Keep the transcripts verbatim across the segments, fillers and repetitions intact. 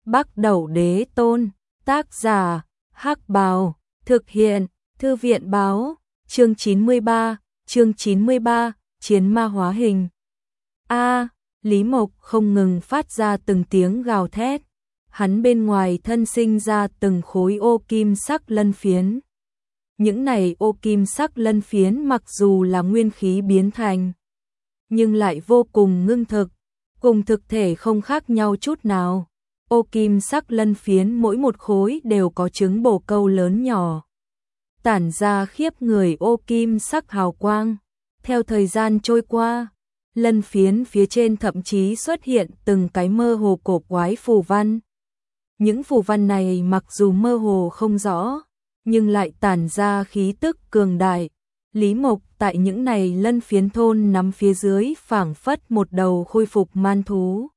Bắc Đẩu Đế Tôn, tác giả, Hắc Bào, thực hiện, Thư viện báo, chương chín mươi ba, chương chín mươi ba, chiến ma hóa hình. A, Lý Mộc không ngừng phát ra từng tiếng gào thét. Hắn bên ngoài thân sinh ra từng khối ô kim sắc lân phiến. Những này ô kim sắc lân phiến mặc dù là nguyên khí biến thành, nhưng lại vô cùng ngưng thực, cùng thực thể không khác nhau chút nào. Ô kim sắc lân phiến mỗi một khối đều có trứng bồ câu lớn nhỏ, tản ra khiếp người ô kim sắc hào quang. Theo thời gian trôi qua, lân phiến phía trên thậm chí xuất hiện từng cái mơ hồ cổ quái phù văn. Những phù văn này mặc dù mơ hồ không rõ, nhưng lại tản ra khí tức cường đại. Lý Mộc tại những này lân phiến thôn nắm phía dưới phảng phất một đầu khôi phục man thú,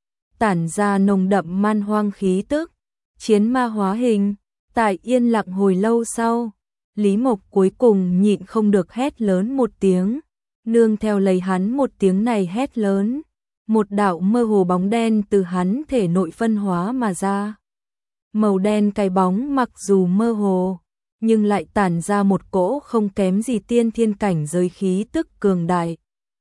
tản ra nồng đậm man hoang khí tức. Chiến ma hóa hình. Tại yên lặng hồi lâu sau, Lý Mộc cuối cùng nhịn không được hét lớn một tiếng. Nương theo lấy hắn một tiếng này hét lớn, một đạo mơ hồ bóng đen từ hắn thể nội phân hóa mà ra. Màu đen cái bóng mặc dù mơ hồ, nhưng lại tản ra một cỗ không kém gì tiên thiên cảnh giới khí tức cường đại.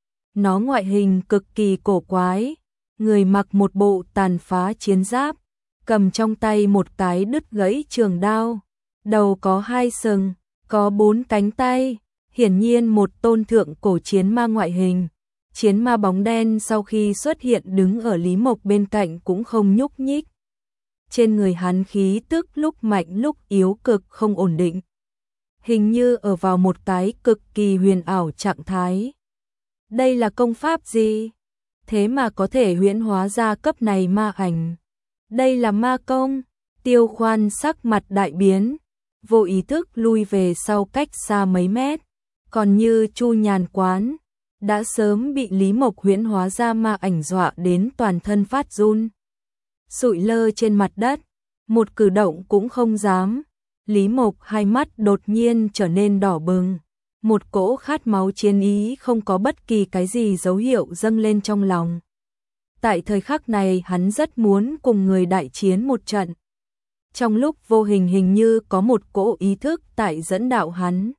Nó ngoại hình cực kỳ cổ quái, người mặc một bộ tàn phá chiến giáp, cầm trong tay một cái đứt gãy trường đao, đầu có hai sừng, có bốn cánh tay, hiển nhiên một tôn thượng cổ chiến ma ngoại hình. Chiến ma bóng đen sau khi xuất hiện đứng ở Lý Mộc bên cạnh cũng không nhúc nhích. Trên người hắn khí tức lúc mạnh lúc yếu cực không ổn định, hình như ở vào một cái cực kỳ huyền ảo trạng thái. Đây là công pháp gì? Thế mà có thể huyễn hóa ra cấp này ma ảnh. Đây là ma công. Tiêu Khoan sắc mặt đại biến, vô ý thức lui về sau cách xa mấy mét. Còn như Chu Nhàn Quán, đã sớm bị Lý Mộc huyễn hóa ra ma ảnh dọa đến toàn thân phát run, sụi lơ trên mặt đất, một cử động cũng không dám. Lý Mộc hai mắt đột nhiên trở nên đỏ bừng, một cỗ khát máu chiến ý không có bất kỳ cái gì dấu hiệu dâng lên trong lòng. Tại thời khắc này hắn rất muốn cùng người đại chiến một trận. Trong lúc vô hình hình như có một cỗ ý thức tại dẫn đạo hắn.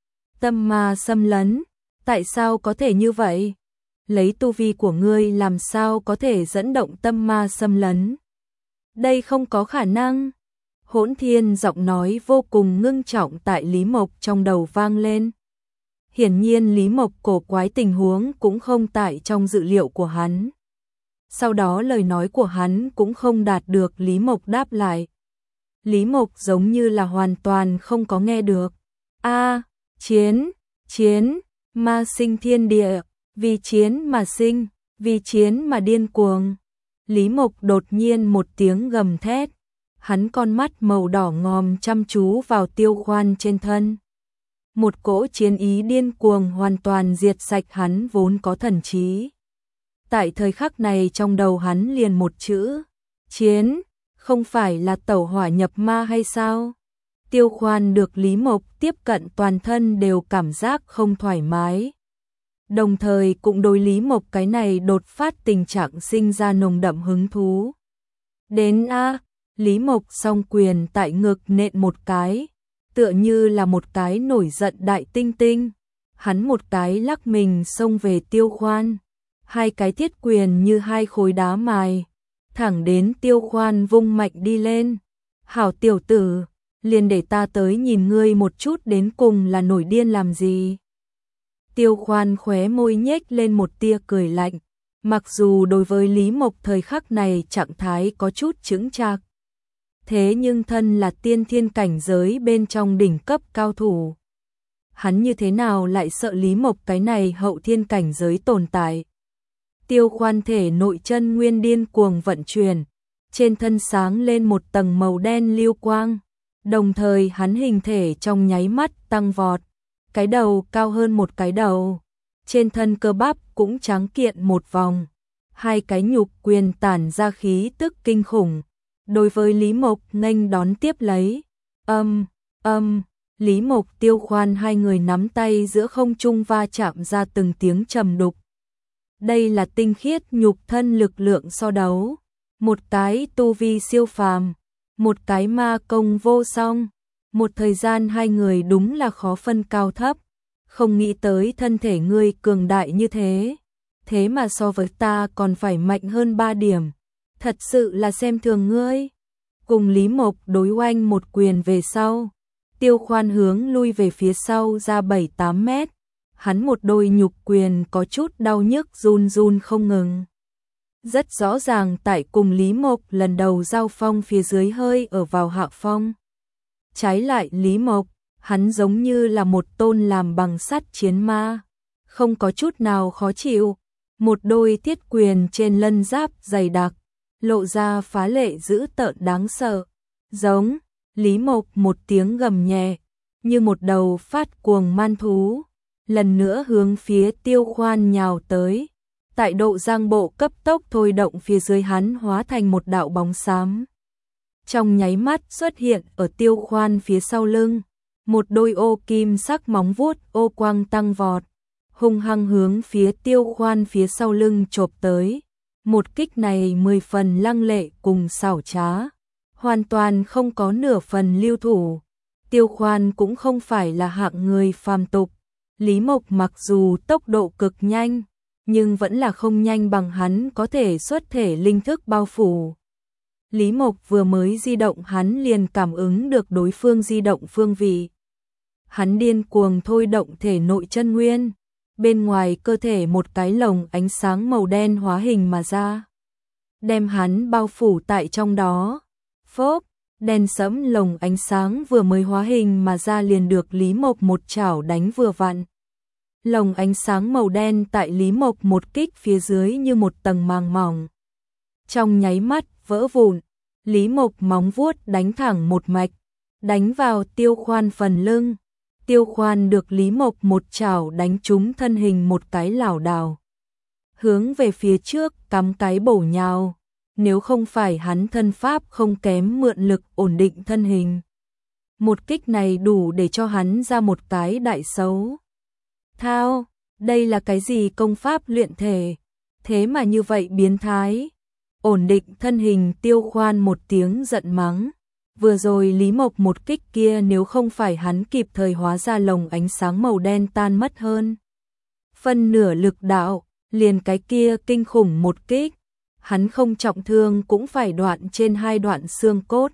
Tâm ma xâm lấn, tại sao có thể như vậy? Lấy tu vi của ngươi làm sao có thể dẫn động tâm ma xâm lấn? Đây không có khả năng. Hỗn Thiên giọng nói vô cùng ngưng trọng tại Lý Mộc trong đầu vang lên. Hiển nhiên Lý Mộc cổ quái tình huống cũng không tại trong dự liệu của hắn. Sau đó lời nói của hắn cũng không đạt được Lý Mộc đáp lại. Lý Mộc giống như là hoàn toàn không có nghe được. A, chiến, chiến, ma sinh thiên địa, vì chiến mà sinh, vì chiến mà điên cuồng. Lý Mộc đột nhiên một tiếng gầm thét, hắn con mắt màu đỏ ngòm chăm chú vào Tiêu Khoan trên thân. Một cỗ chiến ý điên cuồng hoàn toàn diệt sạch hắn vốn có thần trí. Tại thời khắc này trong đầu hắn liền một chữ, chiến, không phải là tẩu hỏa nhập ma hay sao? Tiêu Khoan được Lý Mộc tiếp cận toàn thân đều cảm giác không thoải mái. Đồng thời cũng đối Lý Mộc cái này đột phát tình trạng sinh ra nồng đậm hứng thú. Đến a, Lý Mộc song quyền tại ngực nện một cái, tựa như là một cái nổi giận đại tinh tinh. Hắn một cái lắc mình xông về Tiêu Khoan, hai cái thiết quyền như hai khối đá mài, thẳng đến Tiêu Khoan vung mạnh đi lên. Hảo tiểu tử, liền để ta tới nhìn ngươi một chút đến cùng là nổi điên làm gì. Tiêu Khoan khóe môi nhếch lên một tia cười lạnh, mặc dù đối với Lý Mộc thời khắc này trạng thái có chút chững chạc. Thế nhưng thân là tiên thiên cảnh giới bên trong đỉnh cấp cao thủ. Hắn như thế nào lại sợ Lý Mộc cái này hậu thiên cảnh giới tồn tại. Tiêu Khoan thể nội chân nguyên điên cuồng vận chuyển, trên thân sáng lên một tầng màu đen lưu quang, đồng thời hắn hình thể trong nháy mắt tăng vọt, cái đầu cao hơn một cái đầu, trên thân cơ bắp cũng tráng kiện một vòng, hai cái nhục quyền tản ra khí tức kinh khủng, đối với Lý Mộc nghênh đón tiếp lấy. Âm, âm, Lý Mộc Tiêu Khoan hai người nắm tay giữa không trung va chạm ra từng tiếng trầm đục. Đây là tinh khiết nhục thân lực lượng so đấu. một cái tu vi siêu phàm, một cái ma công vô song. Một thời gian hai người đúng là khó phân cao thấp, không nghĩ tới thân thể ngươi cường đại như thế, thế mà so với ta còn phải mạnh hơn ba điểm, thật sự là xem thường ngươi. Cùng Lý Mộc đối oanh một quyền về sau, Tiêu Khoan hướng lui về phía sau ra bảy tám mét, hắn một đôi nhục quyền có chút đau nhức run run không ngừng. Rất rõ ràng tại cùng Lý Mộc lần đầu giao phong phía dưới hơi ở vào hạ phong. Trái lại Lý Mộc, hắn giống như là một tôn làm bằng sắt chiến ma, không có chút nào khó chịu, một đôi thiết quyền trên lân giáp dày đặc, lộ ra phá lệ dữ tợn đáng sợ. Giống, Lý Mộc một tiếng gầm nhẹ, như một đầu phát cuồng man thú, lần nữa hướng phía Tiêu Khoan nhào tới. Tại độ giang bộ cấp tốc thôi động phía dưới hắn hóa thành một đạo bóng xám. Trong nháy mắt xuất hiện ở Tiêu Khoan phía sau lưng, một đôi ô kim sắc móng vuốt ô quang tăng vọt, hung hăng hướng phía Tiêu Khoan phía sau lưng chộp tới. Một kích này mười phần lăng lệ cùng xảo trá, hoàn toàn không có nửa phần lưu thủ. Tiêu Khoan cũng không phải là hạng người phàm tục, Lý Mộc mặc dù tốc độ cực nhanh, nhưng vẫn là không nhanh bằng hắn có thể xuất thể linh thức bao phủ. Lý Mộc vừa mới di động hắn liền cảm ứng được đối phương di động phương vị. Hắn điên cuồng thôi động thể nội chân nguyên, bên ngoài cơ thể một cái lồng ánh sáng màu đen hóa hình mà ra, đem hắn bao phủ tại trong đó. Phốp, đen sẫm lồng ánh sáng vừa mới hóa hình mà ra liền được Lý Mộc một chảo đánh vừa vặn. Lồng ánh sáng màu đen tại Lý Mộc một kích phía dưới như một tầng màng mỏng, trong nháy mắt vỡ vụn. Lý Mộc móng vuốt đánh thẳng một mạch, đánh vào Tiêu Khoan phần lưng. Tiêu Khoan được Lý Mộc một chảo đánh trúng thân hình một cái lảo đảo, hướng về phía trước cắm cái bổ nhào. Nếu không phải hắn thân pháp không kém mượn lực ổn định thân hình, một kích này đủ để cho hắn ra một cái đại xấu. Thao, đây là cái gì công pháp luyện thể, thế mà như vậy biến thái. Ổn định thân hình Tiêu Khoan một tiếng giận mắng. Vừa rồi Lý Mộc một kích kia nếu không phải hắn kịp thời hóa ra lồng ánh sáng màu đen tan mất hơn phân nửa lực đạo, liền cái kia kinh khủng một kích, hắn không trọng thương cũng phải đoạn trên hai đoạn xương cốt.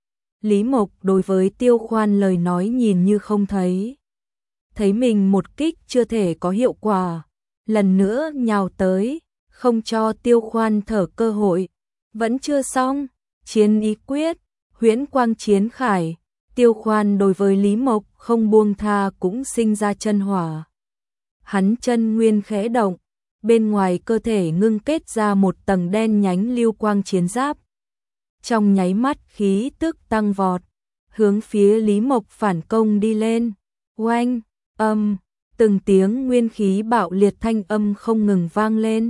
Lý Mộc đối với Tiêu Khoan lời nói nhìn như không thấy. Thấy mình một kích chưa thể có hiệu quả, lần nữa nhào tới, không cho Tiêu Khoan thở cơ hội. Vẫn chưa xong, chiến ý quyết, huyễn quang chiến khải. Tiêu Khoan đối với Lý Mộc không buông tha cũng sinh ra chân hỏa. Hắn chân nguyên khẽ động, bên ngoài cơ thể ngưng kết ra một tầng đen nhánh lưu quang chiến giáp. Trong nháy mắt khí tức tăng vọt, hướng phía Lý Mộc phản công đi lên. Oanh, âm, từng tiếng nguyên khí bạo liệt thanh âm không ngừng vang lên.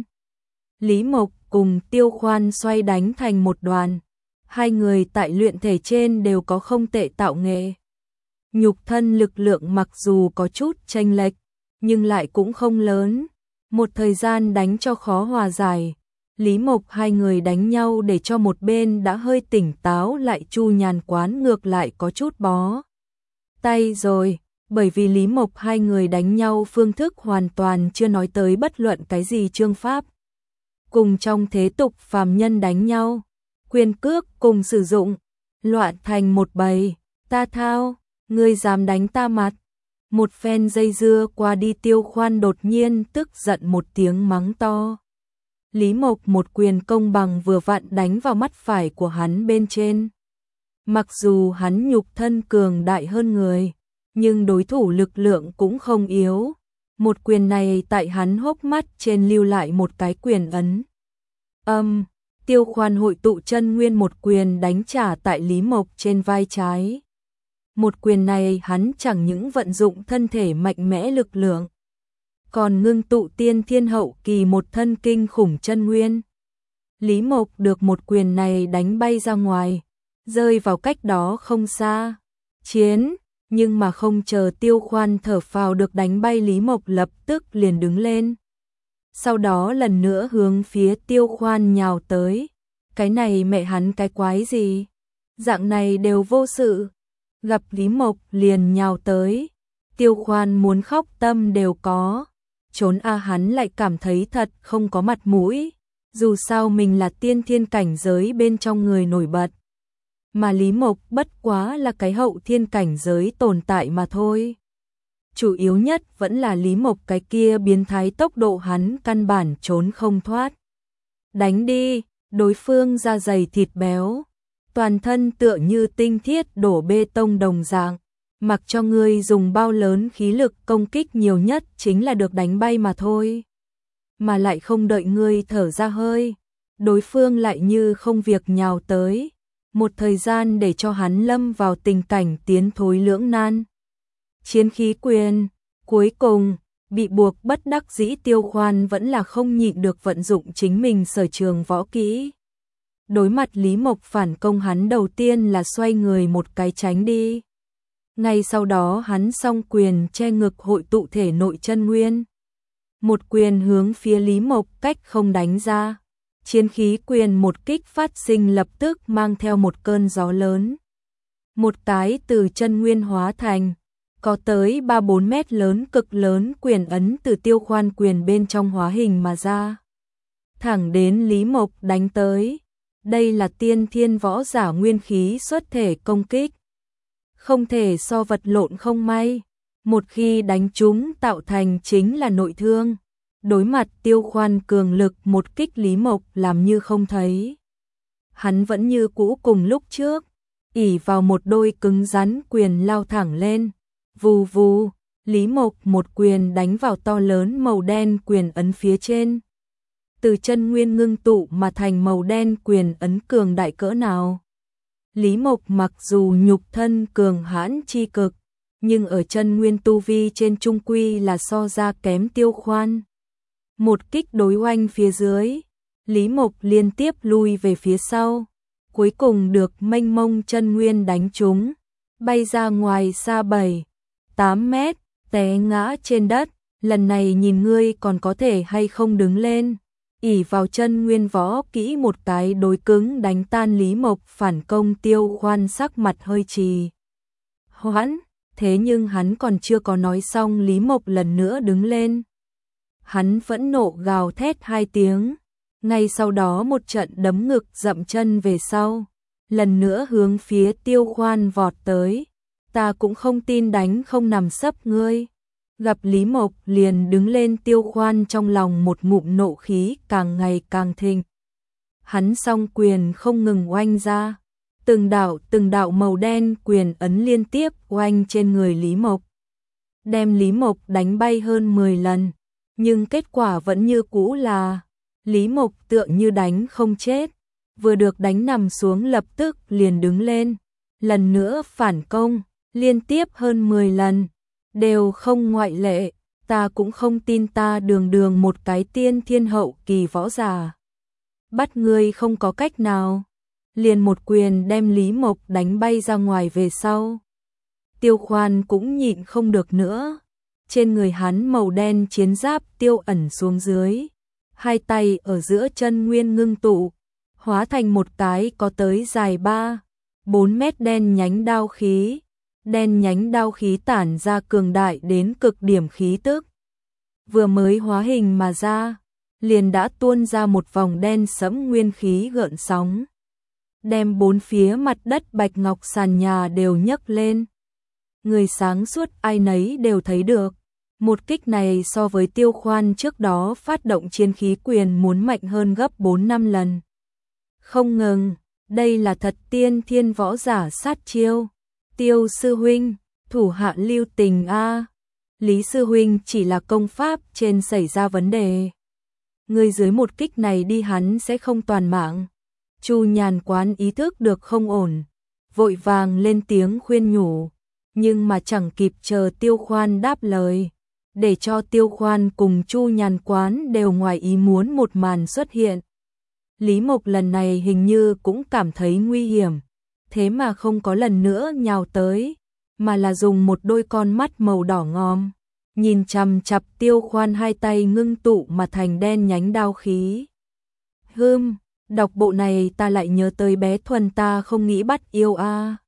Lý Mộc cùng Tiêu Khoan xoay đánh thành một đoàn. Hai người tại luyện thể trên đều có không tệ tạo nghệ. Nhục thân lực lượng mặc dù có chút chênh lệch, nhưng lại cũng không lớn. Một thời gian đánh cho khó hòa giải. Lý Mộc hai người đánh nhau để cho một bên đã hơi tỉnh táo lại Chu Nhàn Quán ngược lại có chút bó tay rồi, bởi vì Lý Mộc hai người đánh nhau phương thức hoàn toàn chưa nói tới bất luận cái gì chương pháp. Cùng trong thế tục phàm nhân đánh nhau, quyền cước cùng sử dụng, loạn thành một bầy. Ta thao, ngươi dám đánh ta mặt. Một phen dây dưa qua đi Tiêu Khoan đột nhiên tức giận một tiếng mắng to. Lý Mộc một quyền công bằng vừa vặn đánh vào mắt phải của hắn bên trên. Mặc dù hắn nhục thân cường đại hơn người, nhưng đối thủ lực lượng cũng không yếu. Một quyền này tại hắn hốc mắt trên lưu lại một cái quyền ấn. Âm, Tiêu Khoan hội tụ chân nguyên một quyền đánh trả tại Lý Mộc trên vai trái. Một quyền này hắn chẳng những vận dụng thân thể mạnh mẽ lực lượng, còn ngưng tụ tiên thiên hậu kỳ một thân kinh khủng chân nguyên. Lý Mộc được một quyền này đánh bay ra ngoài, rơi vào cách đó không xa. Chiến, nhưng mà không chờ Tiêu Khoan thở phào được đánh bay Lý Mộc lập tức liền đứng lên. Sau đó lần nữa hướng phía Tiêu Khoan nhào tới. Cái này mẹ hắn cái quái gì? Dạng này đều vô sự. Gặp Lý Mộc liền nhào tới. Tiêu Khoan muốn khóc tâm đều có. Trốn a hắn lại cảm thấy thật không có mặt mũi. Dù sao mình là tiên thiên cảnh giới bên trong người nổi bật. Mà Lý Mộc bất quá là cái hậu thiên cảnh giới tồn tại mà thôi. Chủ yếu nhất vẫn là Lý Mộc cái kia biến thái tốc độ hắn căn bản trốn không thoát. Đánh đi, đối phương da dày thịt béo. Toàn thân tựa như tinh thiết đổ bê tông đồng dạng. Mặc cho ngươi dùng bao lớn khí lực công kích nhiều nhất chính là được đánh bay mà thôi. Mà lại không đợi ngươi thở ra hơi. Đối phương lại như không việc nhào tới. Một thời gian để cho hắn lâm vào tình cảnh tiến thối lưỡng nan. Chiến khí quyền, cuối cùng, bị buộc bất đắc dĩ Tiêu Khoan vẫn là không nhịn được vận dụng chính mình sở trường võ kỹ. Đối mặt Lý Mộc phản công hắn đầu tiên là xoay người một cái tránh đi. Ngay sau đó hắn song quyền che ngực hội tụ thể nội chân nguyên. Một quyền hướng phía Lý Mộc cách không đánh ra. Chiến khí quyền một kích phát sinh lập tức mang theo một cơn gió lớn. Một cái từ chân nguyên hóa thành, có tới ba bốn mét lớn cực lớn quyền ấn từ Tiêu Khoan quyền bên trong hóa hình mà ra. Thẳng đến Lý Mộc đánh tới. Đây là tiên thiên võ giả nguyên khí xuất thể công kích. Không thể so vật lộn không may. Một khi đánh trúng tạo thành chính là nội thương. Đối mặt Tiêu Khoan cường lực một kích Lý Mộc làm như không thấy. Hắn vẫn như cũ cùng lúc trước, ỷ vào một đôi cứng rắn quyền lao thẳng lên. Vù vù, Lý Mộc một quyền đánh vào to lớn màu đen quyền ấn phía trên. Từ chân nguyên ngưng tụ mà thành màu đen quyền ấn cường đại cỡ nào. Lý Mộc mặc dù nhục thân cường hãn chi cực, nhưng ở chân nguyên tu vi trên trung quy là so ra kém Tiêu Khoan. Một kích đối oanh phía dưới, Lý Mộc liên tiếp lui về phía sau, cuối cùng được mênh mông chân nguyên đánh trúng, bay ra ngoài xa bảy, tám mét, té ngã trên đất, lần này nhìn ngươi còn có thể hay không đứng lên. Ỷ vào chân nguyên võ kỹ một cái đối cứng đánh tan Lý Mộc phản công Tiêu Khoan sắc mặt hơi trì hoãn, thế nhưng hắn còn chưa có nói xong Lý Mộc lần nữa đứng lên. Hắn phẫn nộ gào thét hai tiếng, ngay sau đó một trận đấm ngực dậm chân về sau, lần nữa hướng phía Tiêu Khoan vọt tới. Ta cũng không tin đánh không nằm sấp ngươi. Gặp Lý Mộc liền đứng lên Tiêu Khoan trong lòng một ngụm nộ khí càng ngày càng thịnh. Hắn song quyền không ngừng oanh ra, từng đạo từng đạo màu đen quyền ấn liên tiếp oanh trên người Lý Mộc. Đem Lý Mộc đánh bay hơn mười lần, nhưng kết quả vẫn như cũ là Lý Mộc tựa như đánh không chết, vừa được đánh nằm xuống lập tức liền đứng lên, lần nữa phản công, liên tiếp hơn mười lần. Đều không ngoại lệ, ta cũng không tin ta đường đường một cái tiên thiên hậu kỳ võ giả. Bắt ngươi không có cách nào. Liền một quyền đem Lý Mộc đánh bay ra ngoài về sau. Tiêu Khoan cũng nhịn không được nữa. Trên người hắn màu đen chiến giáp tiêu ẩn xuống dưới. Hai tay ở giữa chân nguyên ngưng tụ, hóa thành một cái có tới dài ba, bốn mét đen nhánh đao khí. Đen nhánh đao khí tản ra cường đại đến cực điểm khí tức. Vừa mới hóa hình mà ra, liền đã tuôn ra một vòng đen sẫm nguyên khí gợn sóng. Đem bốn phía mặt đất bạch ngọc sàn nhà đều nhấc lên. Người sáng suốt ai nấy đều thấy được. Một kích này so với Tiêu Khoan trước đó phát động chiến khí quyền muốn mạnh hơn gấp bốn năm lần. Không ngừng, đây là thật tiên thiên võ giả sát chiêu. Tiêu sư huynh, thủ hạ lưu tình a. Lý sư huynh chỉ là công pháp trên xảy ra vấn đề. Người dưới một kích này đi hắn sẽ không toàn mạng. Chu Nhàn Quán ý thức được không ổn, vội vàng lên tiếng khuyên nhủ, nhưng mà chẳng kịp chờ Tiêu Khoan đáp lời, để cho Tiêu Khoan cùng Chu Nhàn Quán đều ngoài ý muốn một màn xuất hiện. Lý Mộc lần này hình như cũng cảm thấy nguy hiểm. Thế mà không có lần nữa nhào tới, mà là dùng một đôi con mắt màu đỏ ngòm, nhìn chằm chằm Tiêu Khoan hai tay ngưng tụ mà thành đen nhánh đao khí. Hừm, Đọc bộ này ta lại nhớ tới bé Thuần ta không nghĩ bắt yêu a.